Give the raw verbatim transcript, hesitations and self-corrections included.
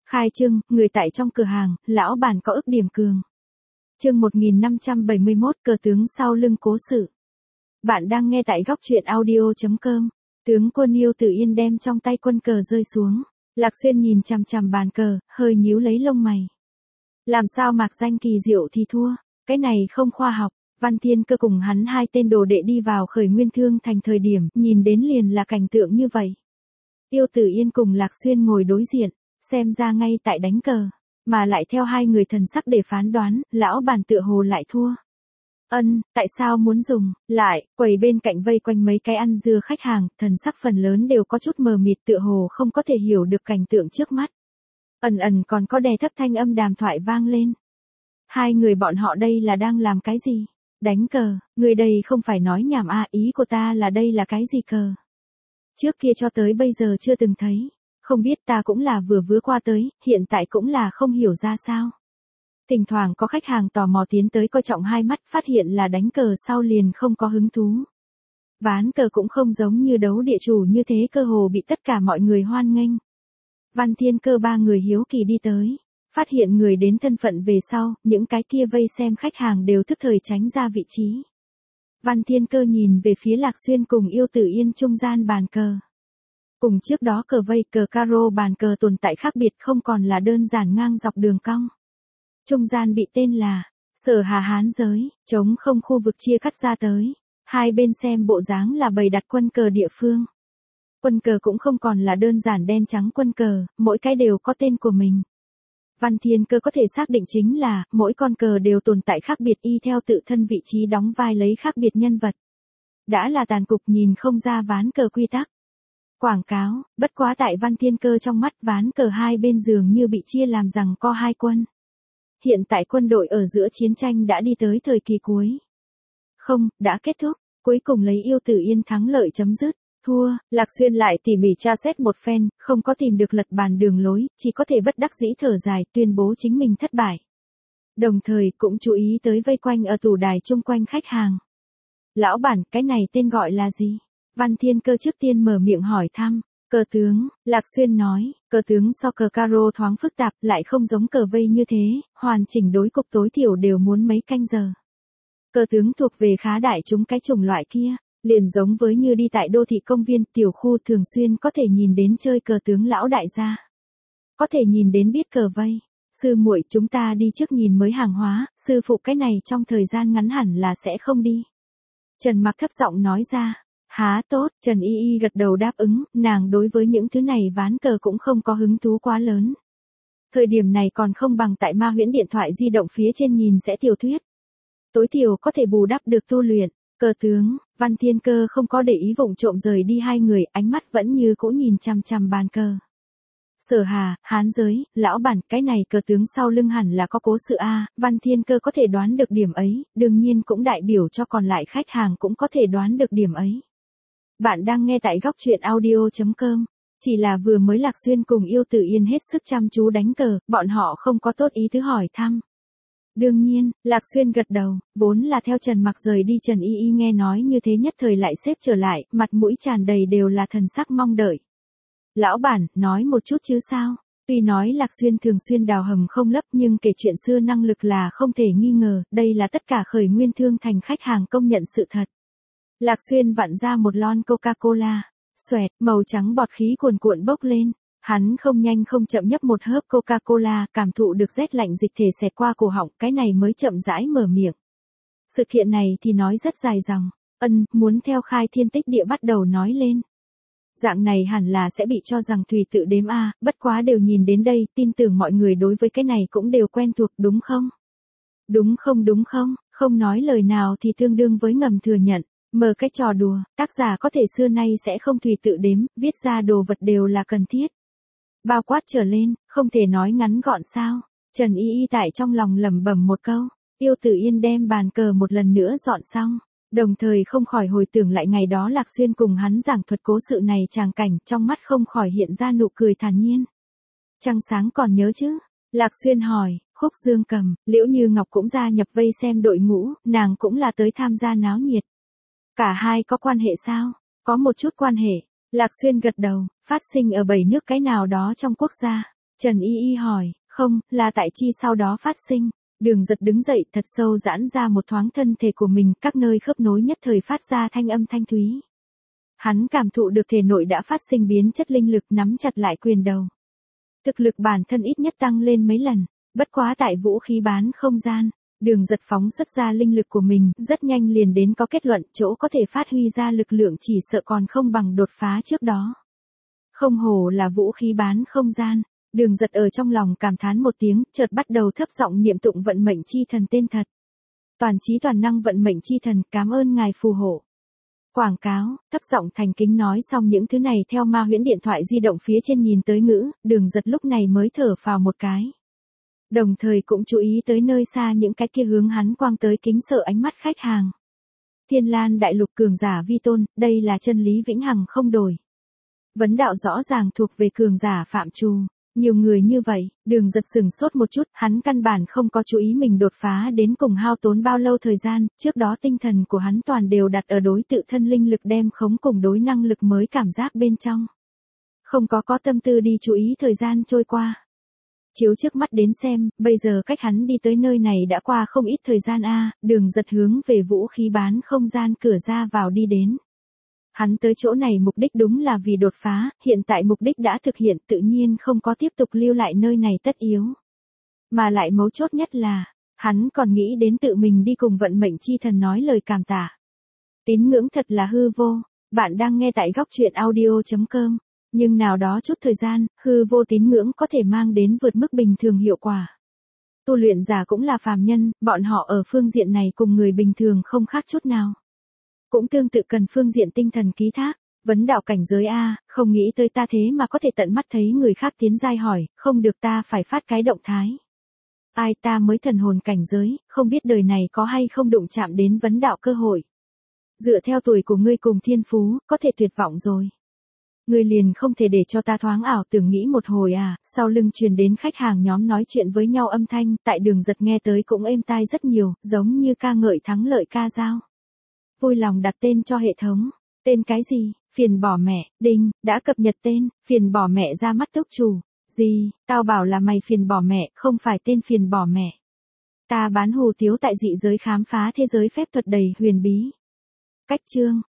Khai trương, người tại trong cửa hàng, lão bản có ức điểm cường. Chương một nghìn năm trăm bảy mươi mốt, cờ tướng sau lưng cố sự. Bạn đang nghe tại góc truyện audio chấm com. Tướng quân Yêu Tử Yên đem trong tay quân cờ rơi xuống. Lạc Xuyên nhìn chằm chằm bàn cờ, hơi nhíu lấy lông mày. Làm sao mạc danh kỳ diệu thì thua, cái này không khoa học. Văn Thiên Cơ cùng hắn hai tên đồ đệ đi vào Khởi Nguyên Thương Thành thời điểm, nhìn đến liền là cảnh tượng như vậy. Yêu Tử Yên cùng Lạc Xuyên ngồi đối diện, xem ra ngay tại đánh cờ, mà lại theo hai người thần sắc để phán đoán, lão bản tựa hồ lại thua. Ân, tại sao muốn dùng, lại, quầy bên cạnh vây quanh mấy cái ăn dưa khách hàng, thần sắc phần lớn đều có chút mờ mịt tựa hồ không có thể hiểu được cảnh tượng trước mắt. Ẩn ẩn còn có đè thấp thanh âm đàm thoại vang lên. Hai người bọn họ đây là đang làm cái gì? Đánh cờ, người đây không phải nói nhảm à, ý của ta là đây là cái gì cờ? Trước kia cho tới bây giờ chưa từng thấy, không biết ta cũng là vừa vứa qua tới, hiện tại cũng là không hiểu ra sao. Thỉnh thoảng có khách hàng tò mò tiến tới coi trọng hai mắt, phát hiện là đánh cờ sau liền không có hứng thú. Ván cờ cũng không giống như đấu địa chủ như thế, cơ hồ bị tất cả mọi người hoan nghênh. Văn Thiên Cơ ba người hiếu kỳ đi tới, phát hiện người đến thân phận về sau, những cái kia vây xem khách hàng đều tức thời tránh ra vị trí. Văn Thiên Cơ nhìn về phía Lạc Xuyên cùng Yêu Tử Yên trung gian bàn cờ. Cùng trước đó cờ vây, cờ caro bàn cờ tồn tại khác biệt, không còn là đơn giản ngang dọc đường cong. Trung gian bị tên là Sở Hà Hán giới, trống không khu vực chia cắt ra tới. Hai bên xem bộ dáng là bày đặt quân cờ địa phương. Quân cờ cũng không còn là đơn giản đen trắng quân cờ, mỗi cái đều có tên của mình. Văn Thiên Cơ có thể xác định chính là, mỗi con cờ đều tồn tại khác biệt y theo tự thân vị trí đóng vai lấy khác biệt nhân vật. Đã là tàn cục nhìn không ra ván cờ quy tắc. Quảng cáo, bất quá tại Văn Thiên Cơ trong mắt ván cờ hai bên giường như bị chia làm rằng co hai quân. Hiện tại quân đội ở giữa chiến tranh đã đi tới thời kỳ cuối. Không, đã kết thúc, cuối cùng lấy Yêu Tử Yên thắng lợi chấm dứt. Thua, Lạc Xuyên lại tỉ mỉ tra xét một phen, không có tìm được lật bàn đường lối, chỉ có thể bất đắc dĩ thở dài tuyên bố chính mình thất bại. Đồng thời cũng chú ý tới vây quanh ở tủ đài chung quanh khách hàng. Lão bản, cái này tên gọi là gì? Văn Thiên Cơ trước tiên mở miệng hỏi thăm. Cờ tướng, Lạc Xuyên nói, cờ tướng so cờ caro thoáng phức tạp, lại không giống cờ vây như thế, hoàn chỉnh đối cục tối thiểu đều muốn mấy canh giờ. Cờ tướng thuộc về khá đại chúng cái chủng loại kia. Liền giống với như đi tại đô thị công viên, tiểu khu thường xuyên có thể nhìn đến chơi cờ tướng lão đại gia. Có thể nhìn đến biết cờ vây. Sư muội, chúng ta đi trước nhìn mới hàng hóa, sư phụ cái này trong thời gian ngắn hẳn là sẽ không đi. Trần Mặc thấp giọng nói ra. Há tốt, Trần Y Y gật đầu đáp ứng, nàng đối với những thứ này ván cờ cũng không có hứng thú quá lớn. Thời điểm này còn không bằng tại Ma Huyễn điện thoại di động phía trên nhìn sẽ tiểu thuyết. Tối thiểu có thể bù đắp được tu luyện. Cờ tướng, Văn Thiên Cơ không có để ý vụng trộm rời đi hai người, ánh mắt vẫn như cũ nhìn chằm chằm bàn cờ. Sở Hà, Hán giới, lão bản, cái này cờ tướng sau lưng hẳn là có cố sự a. Văn Thiên Cơ có thể đoán được điểm ấy, đương nhiên cũng đại biểu cho còn lại khách hàng cũng có thể đoán được điểm ấy. Bạn đang nghe tại góc truyện audio chấm com. Chỉ là vừa mới Lạc Xuyên cùng Yêu Tử Yên hết sức chăm chú đánh cờ, bọn họ không có tốt ý thứ hỏi thăm. Đương nhiên, Lạc Xuyên gật đầu, vốn là theo Trần Mặc rời đi, Trần Y Y nghe nói như thế nhất thời lại xếp trở lại, mặt mũi tràn đầy đều là thần sắc mong đợi. Lão bản, nói một chút chứ sao? Tuy nói Lạc Xuyên thường xuyên đào hầm không lấp nhưng kể chuyện xưa năng lực là không thể nghi ngờ, đây là tất cả Khởi Nguyên Thương Thành khách hàng công nhận sự thật. Lạc Xuyên vặn ra một lon Coca-Cola, xoẹt, màu trắng bọt khí cuồn cuộn bốc lên. Hắn không nhanh không chậm nhấp một hớp Coca-Cola, cảm thụ được rét lạnh dịch thể xẹt qua cổ họng, cái này mới chậm rãi mở miệng. Sự kiện này thì nói rất dài dòng, ân, muốn theo khai thiên tích địa bắt đầu nói lên. Dạng này hẳn là sẽ bị cho rằng tùy tự đếm a, bất quá đều nhìn đến đây, tin tưởng mọi người đối với cái này cũng đều quen thuộc đúng không? Đúng không đúng không, không nói lời nào thì tương đương với ngầm thừa nhận. Mở cái trò đùa, tác giả có thể xưa nay sẽ không tùy tự đếm, viết ra đồ vật đều là cần thiết. Bao quát trở lên, không thể nói ngắn gọn sao. Trần Y Y tại trong lòng lẩm bẩm một câu. Yêu Tử Yên đem bàn cờ một lần nữa dọn xong. Đồng thời không khỏi hồi tưởng lại ngày đó Lạc Xuyên cùng hắn giảng thuật cố sự này tràng cảnh, trong mắt không khỏi hiện ra nụ cười thản nhiên. Trăng sáng còn nhớ chứ? Lạc Xuyên hỏi. Khúc Dương Cầm, Liễu Như Ngọc cũng gia nhập vây xem đội ngũ, nàng cũng là tới tham gia náo nhiệt. Cả hai có quan hệ sao? Có một chút quan hệ. Lạc Xuyên gật đầu, phát sinh ở bảy nước cái nào đó trong quốc gia. Trần Y Y hỏi, không, là tại chi sau đó phát sinh. Đường Giật đứng dậy thật sâu giãn ra một thoáng thân thể của mình, các nơi khớp nối nhất thời phát ra thanh âm thanh thúy. Hắn cảm thụ được thể nội đã phát sinh biến chất linh lực, nắm chặt lại quyền đầu. Thực lực bản thân ít nhất tăng lên mấy lần, bất quá tại vũ khí bán không gian, Đường Giật phóng xuất ra linh lực của mình, rất nhanh liền đến có kết luận, chỗ có thể phát huy ra lực lượng chỉ sợ còn không bằng đột phá trước đó. Không hổ là vũ khí bán không gian, Đường Giật ở trong lòng cảm thán một tiếng, chợt bắt đầu thấp giọng niệm tụng vận mệnh chi thần tên thật. Toàn trí toàn năng vận mệnh chi thần, cảm ơn ngài phù hộ. Quảng cáo, thấp giọng thành kính nói xong những thứ này theo ma huyễn điện thoại di động phía trên nhìn tới ngữ, Đường Giật lúc này mới thở phào một cái. Đồng thời cũng chú ý tới nơi xa những cái kia hướng hắn quang tới kính sợ ánh mắt khách hàng. Thiên Lan đại lục cường giả vi tôn, đây là chân lý vĩnh hằng không đổi. Vấn đạo rõ ràng thuộc về cường giả phạm trù. Nhiều người như vậy, Đường Giật sừng sốt một chút, hắn căn bản không có chú ý mình đột phá đến cùng hao tốn bao lâu thời gian, trước đó tinh thần của hắn toàn đều đặt ở đối tự thân linh lực đem khống cùng đối năng lực mới cảm giác bên trong. Không có có tâm tư đi chú ý thời gian trôi qua. Chiếu trước mắt đến xem, bây giờ cách hắn đi tới nơi này đã qua không ít thời gian a. Đường Giật hướng về vũ khí bán không gian cửa ra vào đi đến. Hắn tới chỗ này mục đích đúng là vì đột phá, hiện tại mục đích đã thực hiện, tự nhiên không có tiếp tục lưu lại nơi này tất yếu. Mà lại mấu chốt nhất là, hắn còn nghĩ đến tự mình đi cùng vận mệnh chi thần nói lời cảm tạ. Tín ngưỡng thật là hư vô, bạn đang nghe tại góc truyện audio chấm com. Nhưng nào đó chút thời gian, hư vô tín ngưỡng có thể mang đến vượt mức bình thường hiệu quả. Tu luyện giả cũng là phàm nhân, bọn họ ở phương diện này cùng người bình thường không khác chút nào. Cũng tương tự cần phương diện tinh thần ký thác, vấn đạo cảnh giới A, không nghĩ tới ta thế mà có thể tận mắt thấy người khác tiến giai hỏi, không được ta phải phát cái động thái. Ai ta mới thần hồn cảnh giới, không biết đời này có hay không đụng chạm đến vấn đạo cơ hội. Dựa theo tuổi của ngươi cùng thiên phú, có thể tuyệt vọng rồi. Ngươi liền không thể để cho ta thoáng ảo tưởng nghĩ một hồi à, sau lưng truyền đến khách hàng nhóm nói chuyện với nhau âm thanh, tại Đường Giật nghe tới cũng êm tai rất nhiều, giống như ca ngợi thắng lợi ca dao. Vui lòng đặt tên cho hệ thống. Tên cái gì? Phiền bỏ mẹ, đinh, đã cập nhật tên, phiền bỏ mẹ ra mắt túc chủ. Gì, tao bảo là mày phiền bỏ mẹ, không phải tên phiền bỏ mẹ. Ta bán hù tiếu tại dị giới khám phá thế giới phép thuật đầy huyền bí. Cách chương,